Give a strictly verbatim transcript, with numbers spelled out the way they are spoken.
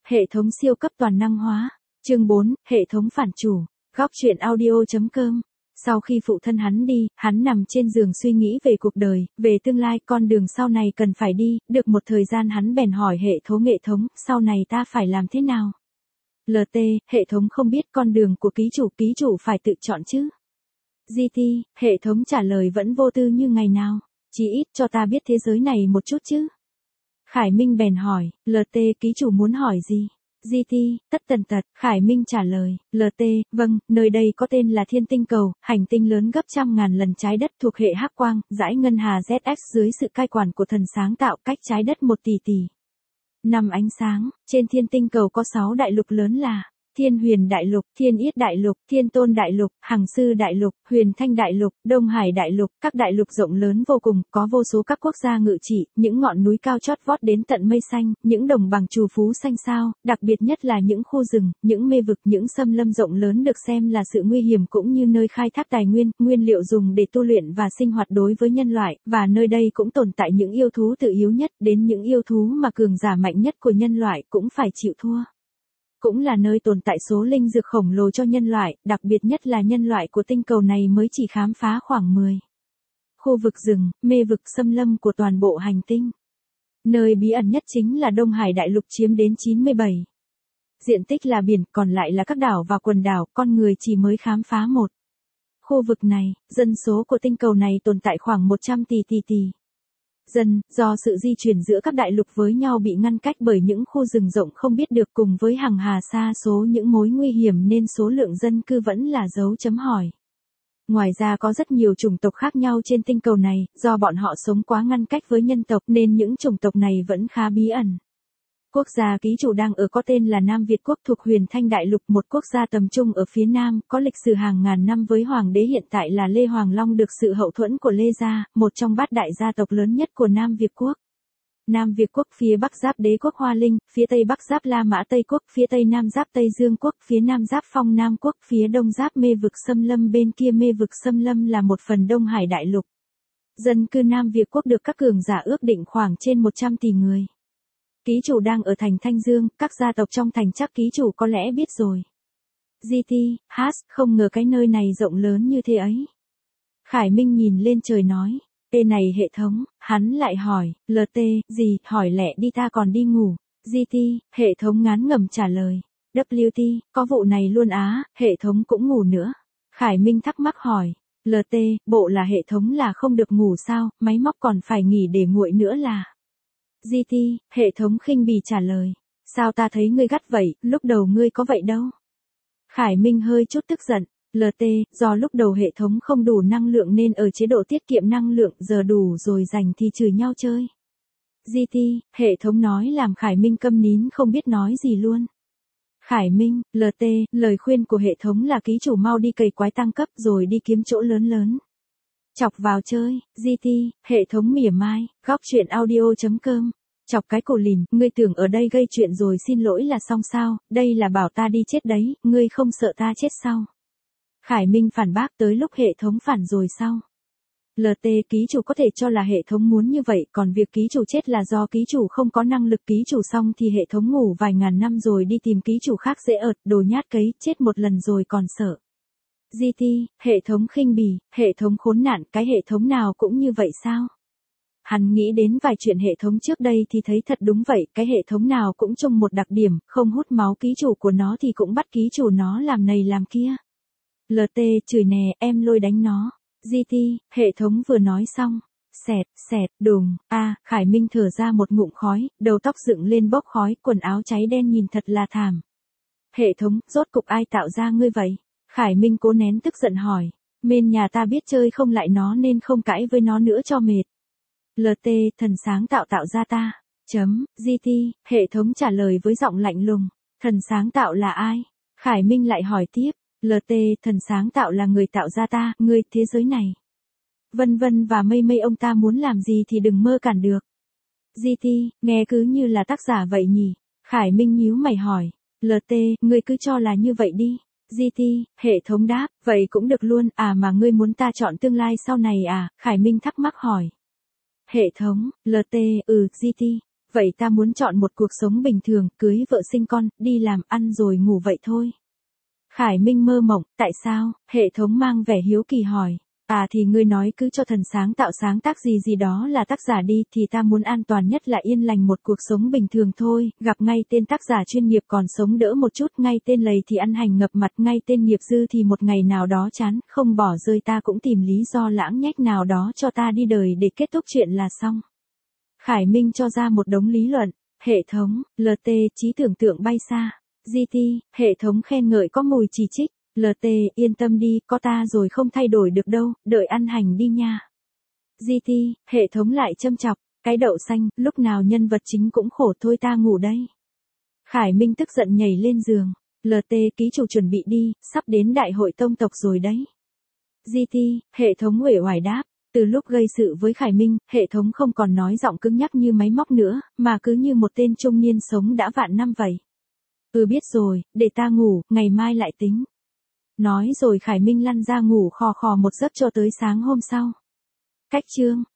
Hệ thống siêu cấp toàn năng hóa. Chương bốn, hệ thống phản chủ. Góc truyện audio chấm com. Sau khi phụ thân hắn đi, hắn nằm trên giường suy nghĩ về cuộc đời, về tương lai, con đường sau này cần phải đi, được một thời gian hắn bèn hỏi hệ thống hệ thống, sau này ta phải làm thế nào? lờ tê, hệ thống không biết con đường của ký chủ, ký chủ phải tự chọn chứ. giê tê, hệ thống trả lời vẫn vô tư như ngày nào, chỉ ít cho ta biết thế giới này một chút chứ. Khải Minh bèn hỏi, lờ tê ký chủ muốn hỏi gì? giê tê, tất tần tật, Khải Minh trả lời, lờ tê, vâng, nơi đây có tên là Thiên Tinh Cầu, hành tinh lớn gấp trăm ngàn lần trái đất thuộc hệ Hắc Quang, dải ngân hà Z X dưới sự cai quản của thần sáng tạo, cách trái đất một tỷ tỷ năm ánh sáng. Trên Thiên Tinh Cầu có sáu đại lục lớn là Thiên Huyền Đại Lục, Thiên Yết Đại Lục, Thiên Tôn Đại Lục, Hằng Sư Đại Lục, Huyền Thanh Đại Lục, Đông Hải Đại Lục, các đại lục rộng lớn vô cùng, có vô số các quốc gia ngự trị, những ngọn núi cao chót vót đến tận mây xanh, những đồng bằng trù phú xanh sao, đặc biệt nhất là những khu rừng, những mê vực, những xâm lâm rộng lớn được xem là sự nguy hiểm cũng như nơi khai thác tài nguyên, nguyên liệu dùng để tu luyện và sinh hoạt đối với nhân loại, và nơi đây cũng tồn tại những yêu thú tự yếu nhất, đến những yêu thú mà cường giả mạnh nhất của nhân loại cũng phải chịu thua. Cũng là nơi tồn tại số linh dược khổng lồ cho nhân loại, đặc biệt nhất là nhân loại của tinh cầu này mới chỉ khám phá khoảng mười khu vực rừng, mê vực xâm lâm của toàn bộ hành tinh. Nơi bí ẩn nhất chính là Đông Hải Đại Lục chiếm đến chín mươi bảy. Diện tích là biển, còn lại là các đảo và quần đảo, con người chỉ mới khám phá một khu vực này, dân số của tinh cầu này tồn tại khoảng một trăm tỷ tỷ tỷ. Dân, do sự di chuyển giữa các đại lục với nhau bị ngăn cách bởi những khu rừng rộng không biết được cùng với hàng hà sa số những mối nguy hiểm nên số lượng dân cư vẫn là dấu chấm hỏi. Ngoài ra có rất nhiều chủng tộc khác nhau trên tinh cầu này, do bọn họ sống quá ngăn cách với nhân tộc nên những chủng tộc này vẫn khá bí ẩn. Quốc gia ký chủ đang ở có tên là Nam Việt Quốc thuộc Huyền Thanh Đại Lục, một quốc gia tầm trung ở phía Nam, có lịch sử hàng ngàn năm với hoàng đế hiện tại là Lê Hoàng Long được sự hậu thuẫn của Lê Gia, một trong bát đại gia tộc lớn nhất của Nam Việt Quốc. Nam Việt Quốc phía Bắc giáp Đế Quốc Hoa Linh, phía Tây Bắc giáp La Mã Tây Quốc, phía Tây Nam giáp Tây Dương Quốc, phía Nam giáp Phong Nam Quốc, phía Đông giáp mê vực xâm lâm, bên kia mê vực xâm lâm là một phần Đông Hải Đại Lục. Dân cư Nam Việt Quốc được các cường giả ước định khoảng trên một trăm tỷ người. Ký chủ đang ở thành Thanh Dương, các gia tộc trong thành chắc ký chủ có lẽ biết rồi. giê tê, hát, không ngờ cái nơi này rộng lớn như thế ấy. Khải Minh nhìn lên trời nói, tên này hệ thống, hắn lại hỏi, lờ tê, gì, hỏi lẹ đi ta còn đi ngủ. giê tê, hệ thống ngán ngẩm trả lời, vê kép tê, có vụ này luôn á, hệ thống cũng ngủ nữa. Khải Minh thắc mắc hỏi, lờ tê, bộ là hệ thống là không được ngủ sao, máy móc còn phải nghỉ để nguội nữa là. giê tê, hệ thống khinh bỉ trả lời, sao ta thấy ngươi gắt vậy, lúc đầu ngươi có vậy đâu. Khải Minh hơi chút tức giận, lờ tê, do lúc đầu hệ thống không đủ năng lượng nên ở chế độ tiết kiệm năng lượng, giờ đủ rồi rảnh thì chửi nhau chơi. giê tê, hệ thống nói làm Khải Minh câm nín không biết nói gì luôn. Khải Minh, lờ tê, lời khuyên của hệ thống là ký chủ mau đi cày quái tăng cấp rồi đi kiếm chỗ lớn lớn. Chọc vào chơi, giê tê, hệ thống mỉa mai, góc truyện audio chấm com. Chọc cái cổ lìn, ngươi tưởng ở đây gây chuyện rồi xin lỗi là xong sao, đây là bảo ta đi chết đấy, ngươi không sợ ta chết sao? Khải Minh phản bác tới lúc hệ thống phản rồi sao? lờ tê ký chủ có thể cho là hệ thống muốn như vậy, còn việc ký chủ chết là do ký chủ không có năng lực, ký chủ xong thì hệ thống ngủ vài ngàn năm rồi đi tìm ký chủ khác dễ ợt, đồ nhát cấy, chết một lần rồi còn sợ. giê tê, hệ thống khinh bỉ, hệ thống khốn nạn, cái hệ thống nào cũng như vậy sao? Hắn nghĩ đến vài chuyện hệ thống trước đây thì thấy thật đúng vậy, cái hệ thống nào cũng chung một đặc điểm, không hút máu ký chủ của nó thì cũng bắt ký chủ nó làm này làm kia. lờ tê, chửi nè, em lôi đánh nó. giê tê, hệ thống vừa nói xong. Xẹt, xẹt, đùng, a, à, Khải Minh thở ra một ngụm khói, đầu tóc dựng lên bốc khói, quần áo cháy đen nhìn thật là thảm. Hệ thống, rốt cục ai tạo ra ngươi vậy? Khải Minh cố nén tức giận hỏi. Bên nhà ta biết chơi không lại nó nên không cãi với nó nữa cho mệt. lờ tê, thần sáng tạo tạo ra ta. Chấm, giê tê, hệ thống trả lời với giọng lạnh lùng. Thần sáng tạo là ai? Khải Minh lại hỏi tiếp. lờ tê, thần sáng tạo là người tạo ra ta, ngươi, thế giới này. Vân vân và mây mây, ông ta muốn làm gì thì đừng mơ cản được. giê tê, nghe cứ như là tác giả vậy nhỉ? Khải Minh nhíu mày hỏi. lờ tê, ngươi cứ cho là như vậy đi. giê tê, hệ thống đáp, vậy cũng được luôn, à mà ngươi muốn ta chọn tương lai sau này à? Khải Minh thắc mắc hỏi. Hệ thống, lờ tê, ừ, giê tê, vậy ta muốn chọn một cuộc sống bình thường, cưới vợ sinh con, đi làm ăn rồi ngủ vậy thôi. Khải Minh mơ mộng, tại sao? Hệ thống mang vẻ hiếu kỳ hỏi. À thì ngươi nói cứ cho thần sáng tạo sáng tác gì gì đó là tác giả đi, thì ta muốn an toàn nhất là yên lành một cuộc sống bình thường thôi, gặp ngay tên tác giả chuyên nghiệp còn sống đỡ một chút, ngay tên lầy thì ăn hành ngập mặt, ngay tên nghiệp dư thì một ngày nào đó chán, không bỏ rơi ta cũng tìm lý do lãng nhách nào đó cho ta đi đời để kết thúc chuyện là xong. Khải Minh cho ra một đống lý luận. Hệ thống, lờ tê, trí tưởng tượng bay xa. giê tê, hệ thống khen ngợi có mùi chỉ trích. lờ tê, yên tâm đi, có ta rồi không thay đổi được đâu, đợi ăn hành đi nha. giê tê, hệ thống lại châm chọc, cái đậu xanh, lúc nào nhân vật chính cũng khổ thôi, ta ngủ đây. Khải Minh tức giận nhảy lên giường. lờ tê, ký chủ chuẩn bị đi, sắp đến đại hội tông tộc rồi đấy. giê tê, hệ thống uể oải đáp. Từ lúc gây sự với Khải Minh, hệ thống không còn nói giọng cứng nhắc như máy móc nữa, mà cứ như một tên trung niên sống đã vạn năm vậy. Ừ biết rồi, để ta ngủ, ngày mai lại tính. Nói rồi Khải Minh lăn ra ngủ khò khò một giấc cho tới sáng hôm sau. Cách chương